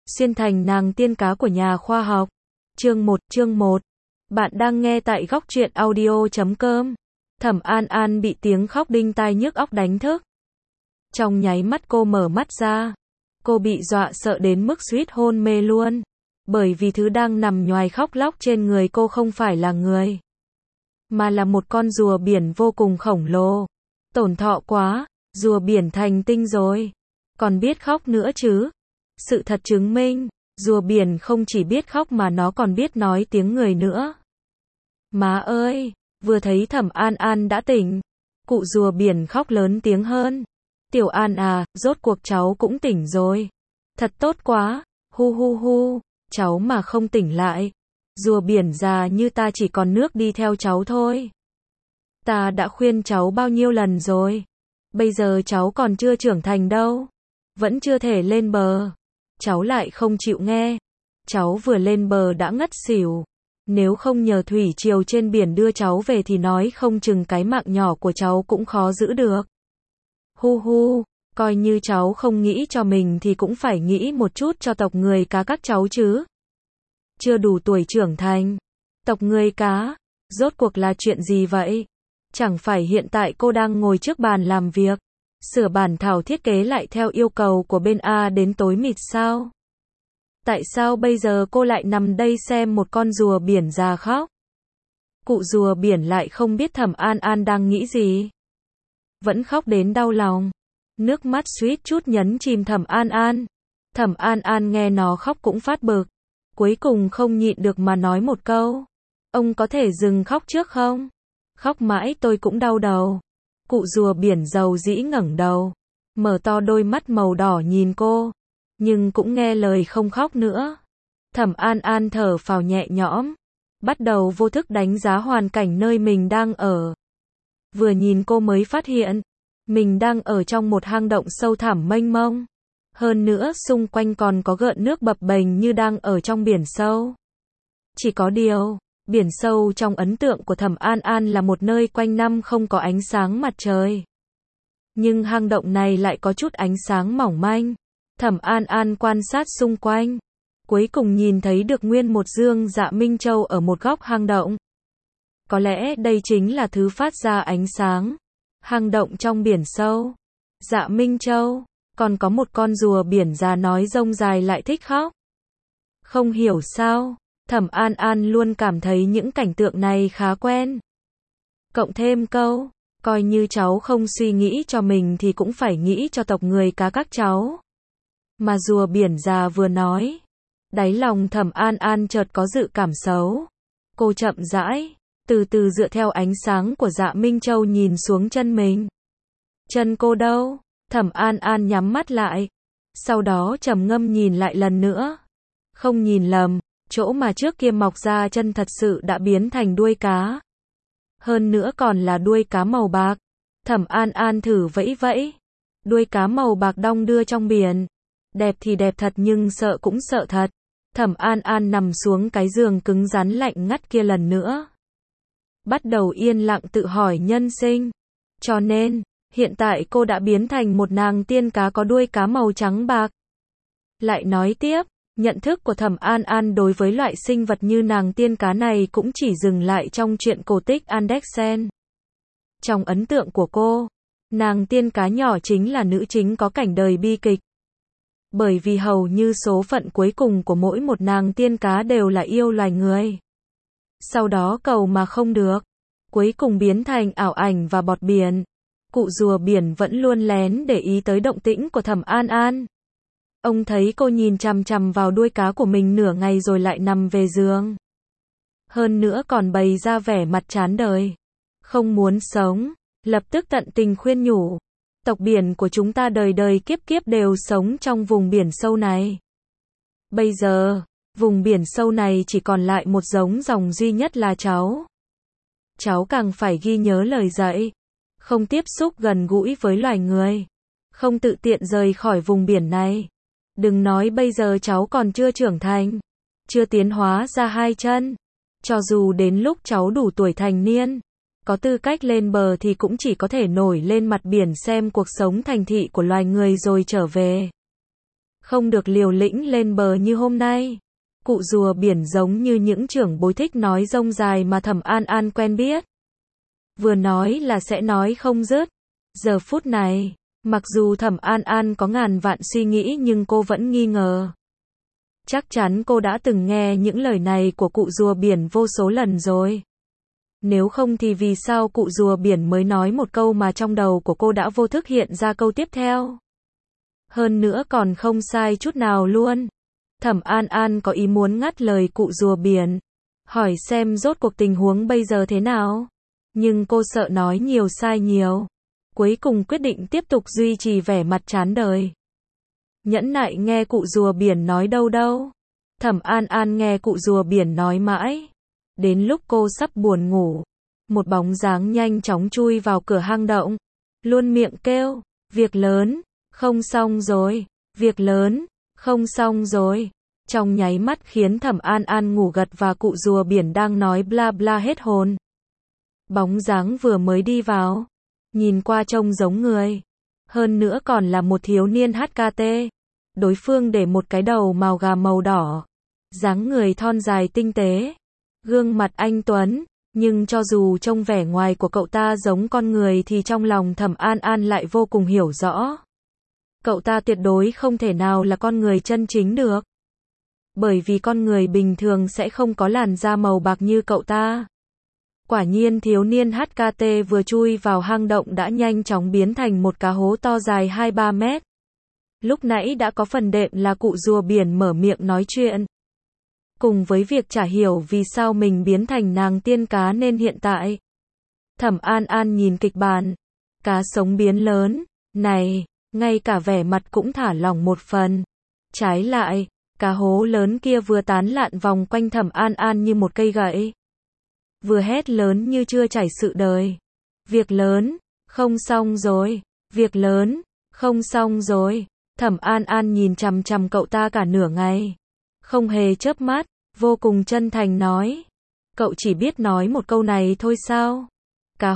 Xuyên thành nàng tiên cá của nhà khoa học. Chương 1. Bạn đang nghe tại góc truyện audio.com. Thẩm An An bị tiếng khóc đinh tai nhức óc đánh thức. Trong nháy mắt cô mở mắt ra. Cô bị dọa sợ đến mức suýt hôn mê luôn. Bởi vì thứ đang nằm nhoài khóc lóc trên người cô không phải là người, mà là một con rùa biển vô cùng khổng lồ. Tổn thọ quá, rùa biển thành tinh rồi. Còn biết khóc nữa chứ. Sự thật chứng minh, rùa biển không chỉ biết khóc mà nó còn biết nói tiếng người nữa. Má ơi, vừa thấy Thẩm An An đã tỉnh, cụ rùa biển khóc lớn tiếng hơn. Tiểu An à, rốt cuộc cháu cũng tỉnh rồi. Thật tốt quá, hu hu hu, cháu mà không tỉnh lại. Rùa biển già như ta chỉ còn nước đi theo cháu thôi. Ta đã khuyên cháu bao nhiêu lần rồi. Bây giờ cháu còn chưa trưởng thành đâu. Vẫn chưa thể lên bờ. Cháu lại không chịu nghe. Cháu vừa lên bờ đã ngất xỉu. Nếu không nhờ thủy triều trên biển đưa cháu về thì nói không chừng cái mạng nhỏ của cháu cũng khó giữ được. Hu hu, coi như cháu không nghĩ cho mình thì cũng phải nghĩ một chút cho tộc người cá các cháu chứ. Chưa đủ tuổi trưởng thành. Tộc người cá, rốt cuộc là chuyện gì vậy? Chẳng phải hiện tại cô đang ngồi trước bàn làm việc, sửa bản thảo thiết kế lại theo yêu cầu của bên A đến tối mịt sao? Tại sao bây giờ cô lại nằm đây xem một con rùa biển già khóc? Cụ rùa biển lại không biết Thẩm An An đang nghĩ gì. Vẫn khóc đến đau lòng. Nước mắt suýt chút nhấn chìm Thẩm An An. Thẩm An An nghe nó khóc cũng phát bực. Cuối cùng không nhịn được mà nói một câu. Ông có thể dừng khóc trước không? Khóc mãi tôi cũng đau đầu. Cụ rùa biển dầu dĩ ngẩng đầu, mở to đôi mắt màu đỏ nhìn cô, nhưng cũng nghe lời không khóc nữa. Thẩm An An thở phào nhẹ nhõm, bắt đầu vô thức đánh giá hoàn cảnh nơi mình đang ở. Vừa nhìn cô mới phát hiện, mình đang ở trong một hang động sâu thẳm mênh mông. Hơn nữa xung quanh còn có gợn nước bập bềnh như đang ở trong biển sâu. Chỉ có điều, biển sâu trong ấn tượng của Thẩm An An là một nơi quanh năm không có ánh sáng mặt trời. Nhưng hang động này lại có chút ánh sáng mỏng manh. Thẩm An An quan sát xung quanh, cuối cùng nhìn thấy được nguyên một dương Dạ Minh Châu ở một góc hang động. Có lẽ đây chính là thứ phát ra ánh sáng. Hang động trong biển sâu. Dạ Minh Châu, còn có một con rùa biển già nói rông dài lại thích khóc. Không hiểu sao, Thẩm An An luôn cảm thấy những cảnh tượng này khá quen. Cộng thêm câu, coi như cháu không suy nghĩ cho mình thì cũng phải nghĩ cho tộc người cá các cháu. Mà rùa biển già vừa nói, đáy lòng Thẩm An An chợt có dự cảm xấu. Cô chậm rãi, từ từ dựa theo ánh sáng của Dạ Minh Châu nhìn xuống chân mình. Chân cô đâu? Thẩm An An nhắm mắt lại, sau đó trầm ngâm nhìn lại lần nữa. Không nhìn lầm, chỗ mà trước kia mọc ra chân thật sự đã biến thành đuôi cá. Hơn nữa còn là đuôi cá màu bạc. Thẩm An An thử vẫy vẫy. Đuôi cá màu bạc đong đưa trong biển. Đẹp thì đẹp thật nhưng sợ cũng sợ thật. Thẩm An An nằm xuống cái giường cứng rắn lạnh ngắt kia lần nữa. Bắt đầu yên lặng tự hỏi nhân sinh. Cho nên, hiện tại cô đã biến thành một nàng tiên cá có đuôi cá màu trắng bạc. Lại nói tiếp, nhận thức của Thẩm An An đối với loại sinh vật như nàng tiên cá này cũng chỉ dừng lại trong truyện cổ tích Andersen. Trong ấn tượng của cô, nàng tiên cá nhỏ chính là nữ chính có cảnh đời bi kịch. Bởi vì hầu như số phận cuối cùng của mỗi một nàng tiên cá đều là yêu loài người. Sau đó cầu mà không được, cuối cùng biến thành ảo ảnh và bọt biển. Cụ rùa biển vẫn luôn lén để ý tới động tĩnh của Thẩm An An. Ông thấy cô nhìn chằm chằm vào đuôi cá của mình nửa ngày rồi lại nằm về giường. Hơn nữa còn bày ra vẻ mặt chán đời, không muốn sống, lập tức tận tình khuyên nhủ. Tộc biển của chúng ta đời đời kiếp kiếp đều sống trong vùng biển sâu này. Bây giờ, vùng biển sâu này chỉ còn lại một giống dòng duy nhất là cháu. Cháu càng phải ghi nhớ lời dạy, không tiếp xúc gần gũi với loài người, không tự tiện rời khỏi vùng biển này. Đừng nói bây giờ cháu còn chưa trưởng thành, chưa tiến hóa ra hai chân. Cho dù đến lúc cháu đủ tuổi thành niên, có tư cách lên bờ thì cũng chỉ có thể nổi lên mặt biển xem cuộc sống thành thị của loài người rồi trở về. Không được liều lĩnh lên bờ như hôm nay. Cụ rùa biển giống như những trưởng bối thích nói rông dài mà Thẩm An An quen biết. Vừa nói là sẽ nói không dứt. Giờ phút này, mặc dù Thẩm An An có ngàn vạn suy nghĩ nhưng cô vẫn nghi ngờ. Chắc chắn cô đã từng nghe những lời này của cụ rùa biển vô số lần rồi. Nếu không thì vì sao cụ rùa biển mới nói một câu mà trong đầu của cô đã vô thức hiện ra câu tiếp theo? Hơn nữa còn không sai chút nào luôn. Thẩm An An có ý muốn ngắt lời cụ rùa biển, hỏi xem rốt cuộc tình huống bây giờ thế nào. Nhưng cô sợ nói nhiều sai nhiều. Cuối cùng quyết định tiếp tục duy trì vẻ mặt chán đời. Nhẫn nại nghe cụ rùa biển nói đâu đâu. Thẩm An An nghe cụ rùa biển nói mãi. Đến lúc cô sắp buồn ngủ, một bóng dáng nhanh chóng chui vào cửa hang động. Luôn miệng kêu, việc lớn, không xong rồi, việc lớn, không xong rồi. Trong nháy mắt khiến Thẩm An An ngủ gật và cụ rùa biển đang nói bla bla hết hồn. Bóng dáng vừa mới đi vào, nhìn qua trông giống người. Hơn nữa còn là một thiếu niên HKT. Đối phương để một cái đầu màu gà màu đỏ. Dáng người thon dài tinh tế. Gương mặt anh tuấn. Nhưng cho dù trông vẻ ngoài của cậu ta giống con người thì trong lòng Thẩm An An lại vô cùng hiểu rõ. Cậu ta tuyệt đối không thể nào là con người chân chính được. Bởi vì con người bình thường sẽ không có làn da màu bạc như cậu ta. Quả nhiên thiếu niên HKT vừa chui vào hang động đã nhanh chóng biến thành một cá hố to dài 2-3 mét. Lúc nãy đã có phần đệm là cụ rùa biển mở miệng nói chuyện. Cùng với việc chả hiểu vì sao mình biến thành nàng tiên cá nên hiện tại. Thẩm An An nhìn kịch bản. Cá sống biến lớn. Này, ngay cả vẻ mặt cũng thả lỏng một phần. Trái lại, cá hố lớn kia vừa tán lạn vòng quanh Thẩm An An như một cây gậy. Vừa hét lớn như chưa trải sự đời. Việc lớn, không xong rồi. Việc lớn, không xong rồi. Thẩm An An nhìn chằm chằm cậu ta cả nửa ngày. Không hề chớp mắt, vô cùng chân thành nói. Cậu chỉ biết nói một câu này thôi sao? Cá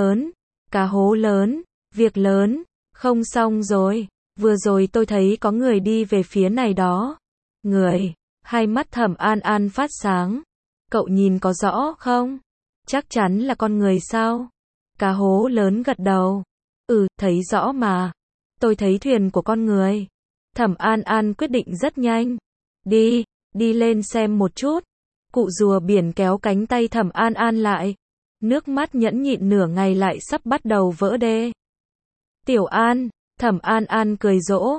hố lớn, việc lớn, không xong rồi. Vừa rồi tôi thấy có người đi về phía này đó. Người, hai mắt Thẩm An An phát sáng. Cậu nhìn có rõ không? Chắc chắn là con người sao? Cá hố lớn gật đầu. Thấy rõ mà. Tôi thấy thuyền của con người. Thẩm An An quyết định rất nhanh. Đi lên xem một chút. Cụ rùa biển kéo cánh tay Thẩm An An lại. Nước mắt nhẫn nhịn nửa ngày lại sắp bắt đầu vỡ đê. Tiểu An, Thẩm An An cười dỗ.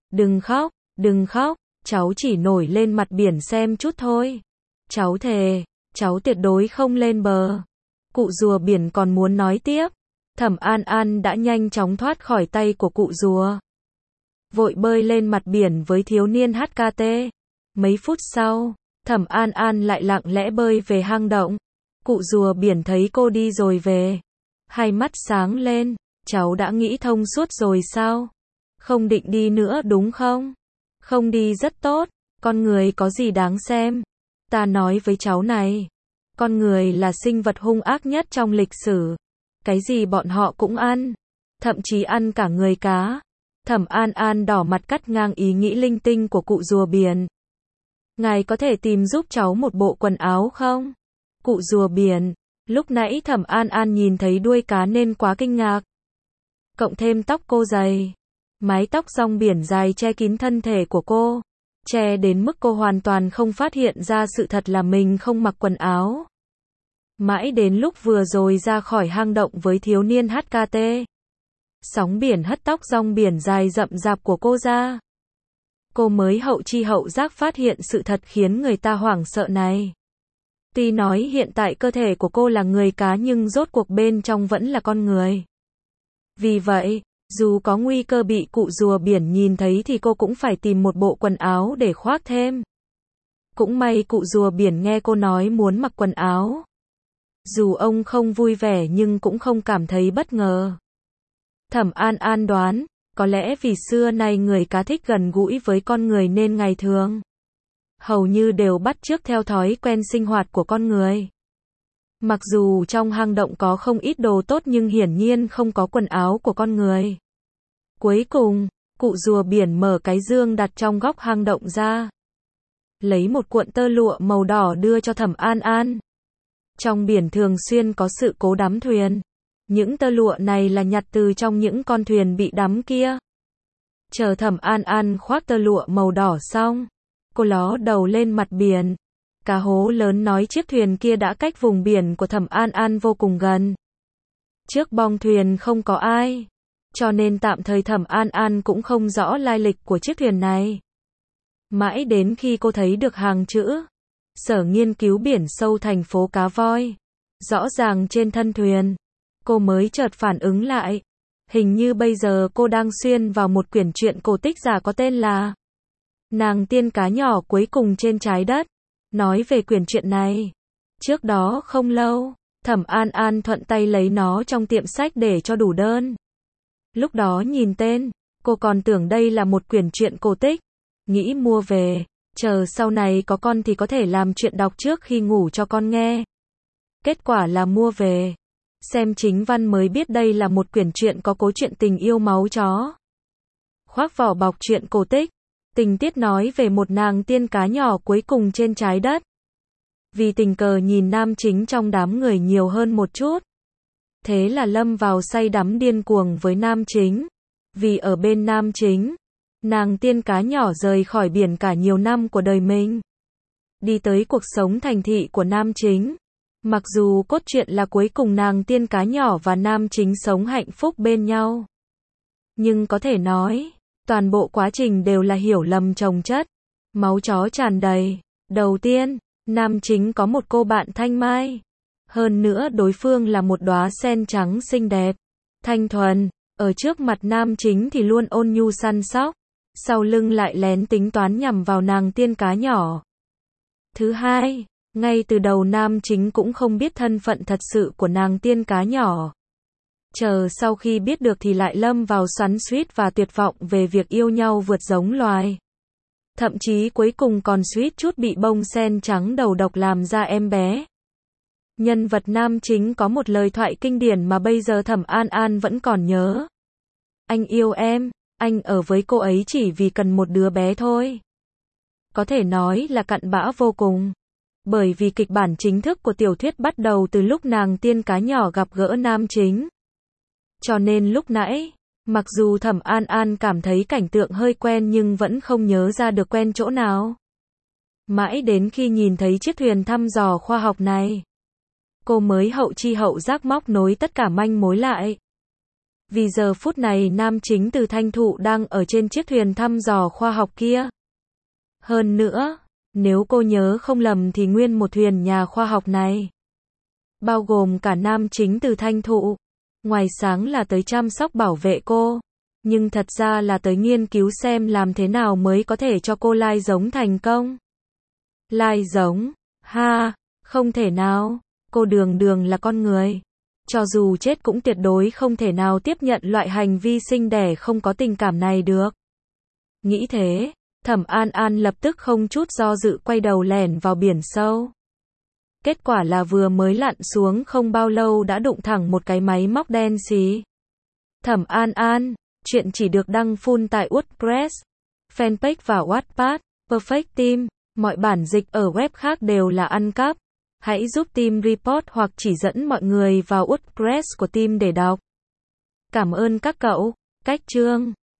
Đừng khóc, cháu chỉ nổi lên mặt biển xem chút thôi. Cháu thề, cháu tuyệt đối không lên bờ. Cụ rùa biển còn muốn nói tiếp. Thẩm An An đã nhanh chóng thoát khỏi tay của cụ rùa. Vội bơi lên mặt biển với thiếu niên HKT. Mấy phút sau, Thẩm An An lại lặng lẽ bơi về hang động. Cụ rùa biển thấy cô đi rồi về. Hai mắt sáng lên. Cháu đã nghĩ thông suốt rồi sao? Không định đi nữa đúng không? Không đi rất tốt. Con người có gì đáng xem? Ta nói với cháu này. Con người là sinh vật hung ác nhất trong lịch sử. Cái gì bọn họ cũng ăn. Thậm chí ăn cả người cá. Thẩm An An đỏ mặt cắt ngang ý nghĩ linh tinh của cụ rùa biển. Ngài có thể tìm giúp cháu một bộ quần áo không? Cụ rùa biển. Lúc nãy Thẩm An An nhìn thấy đuôi cá nên quá kinh ngạc. Cộng thêm tóc cô dày. Mái tóc rong biển dài che kín thân thể của cô. Che đến mức cô hoàn toàn không phát hiện ra sự thật là mình không mặc quần áo. Mãi đến lúc vừa rồi ra khỏi hang động với thiếu niên HKT. Sóng biển hất tóc rong biển dài rậm rạp của cô ra. Cô mới hậu chi hậu giác phát hiện sự thật khiến người ta hoảng sợ này. Tuy nói hiện tại cơ thể của cô là người cá nhưng rốt cuộc bên trong vẫn là con người. Vì vậy, dù có nguy cơ bị cụ rùa biển nhìn thấy thì cô cũng phải tìm một bộ quần áo để khoác thêm. Cũng may cụ rùa biển nghe cô nói muốn mặc quần áo. Dù ông không vui vẻ nhưng cũng không cảm thấy bất ngờ. Thẩm An An đoán, có lẽ vì xưa nay người cá thích gần gũi với con người nên ngày thường hầu như đều bắt chước theo thói quen sinh hoạt của con người. Mặc dù trong hang động có không ít đồ tốt nhưng hiển nhiên không có quần áo của con người. Cuối cùng, Cụ rùa biển mở cái dương đặt trong góc hang động ra. Lấy một cuộn tơ lụa màu đỏ đưa cho Thẩm An An. Trong biển thường xuyên có sự cố đắm thuyền. Những tơ lụa này là nhặt từ trong những con thuyền bị đắm kia. Chờ Thẩm An An khoác tơ lụa màu đỏ xong, cô ló đầu lên mặt biển. Cá hố lớn nói chiếc thuyền kia đã cách vùng biển của Thẩm An An vô cùng gần. Trước bong thuyền không có ai, cho nên tạm thời Thẩm An An cũng không rõ lai lịch của chiếc thuyền này. Mãi đến khi cô thấy được hàng chữ Sở Nghiên cứu Biển Sâu thành phố Cá Voi rõ ràng trên thân thuyền, cô mới chợt phản ứng lại. Hình như bây giờ cô đang xuyên vào một quyển truyện cổ tích giả có tên là Nàng tiên cá nhỏ cuối cùng trên trái đất. Nói về quyển truyện này, trước đó không lâu, Thẩm An An thuận tay lấy nó trong tiệm sách để cho đủ đơn. Lúc đó nhìn tên, cô còn tưởng đây là một quyển truyện cổ tích, nghĩ mua về, chờ sau này có con thì có thể làm chuyện đọc trước khi ngủ cho con nghe. Kết quả là mua về, xem chính văn mới biết đây là một quyển truyện có cốt truyện tình yêu máu chó. Khoác vỏ bọc truyện cổ tích, tình tiết nói về một nàng tiên cá nhỏ cuối cùng trên trái đất. Vì tình cờ nhìn nam chính trong đám người nhiều hơn một chút, thế là lâm vào say đắm điên cuồng với nam chính. Vì ở bên nam chính, nàng tiên cá nhỏ rời khỏi biển cả nhiều năm của đời mình, đi tới cuộc sống thành thị của nam chính. Mặc dù cốt truyện là cuối cùng nàng tiên cá nhỏ và nam chính sống hạnh phúc bên nhau, nhưng có thể nói, toàn bộ quá trình đều là hiểu lầm chồng chất, máu chó tràn đầy. Đầu tiên, nam chính có một cô bạn thanh mai. Hơn nữa đối phương là một đóa sen trắng xinh đẹp, thanh thuần. Ở trước mặt nam chính thì luôn ôn nhu săn sóc, sau lưng lại lén tính toán nhằm vào nàng tiên cá nhỏ. Thứ hai, ngay từ đầu nam chính cũng không biết thân phận thật sự của nàng tiên cá nhỏ. Chờ sau khi biết được thì lại lâm vào xoắn xuýt và tuyệt vọng về việc yêu nhau vượt giống loài. Thậm chí cuối cùng còn suýt chút bị bông sen trắng đầu độc làm ra em bé. Nhân vật nam chính có một lời thoại kinh điển mà bây giờ Thẩm An An vẫn còn nhớ. Anh yêu em, anh ở với cô ấy chỉ vì cần một đứa bé thôi. Có thể nói là cặn bã vô cùng. Bởi vì kịch bản chính thức của tiểu thuyết bắt đầu từ lúc nàng tiên cá nhỏ gặp gỡ nam chính. Cho nên lúc nãy, mặc dù Thẩm An An cảm thấy cảnh tượng hơi quen nhưng vẫn không nhớ ra được quen chỗ nào. Mãi đến khi nhìn thấy chiếc thuyền thăm dò khoa học này, cô mới hậu chi hậu giác móc nối tất cả manh mối lại. Vì giờ phút này nam chính từ Thanh Thụ đang ở trên chiếc thuyền thăm dò khoa học kia. Hơn nữa, nếu cô nhớ không lầm thì nguyên một thuyền nhà khoa học này, bao gồm cả nam chính từ Thanh Thụ, ngoài sáng là tới chăm sóc bảo vệ cô, nhưng thật ra là tới nghiên cứu xem làm thế nào mới có thể cho cô lai giống thành công. Lai giống? Ha, không thể nào, cô đường đường là con người. Cho dù chết cũng tuyệt đối không thể nào tiếp nhận loại hành vi sinh đẻ không có tình cảm này được. Nghĩ thế, Thẩm An An lập tức không chút do dự quay đầu lẻn vào biển sâu. Kết quả là vừa mới lặn xuống không bao lâu đã đụng thẳng một cái máy móc đen xì. Thẩm An An, chuyện chỉ được đăng full tại WordPress, fanpage và Wattpad, Perfect Team, mọi bản dịch ở web khác đều là ăn cắp. Hãy giúp team report hoặc chỉ dẫn mọi người vào WordPress của team để đọc. Cảm ơn các cậu. Cách chương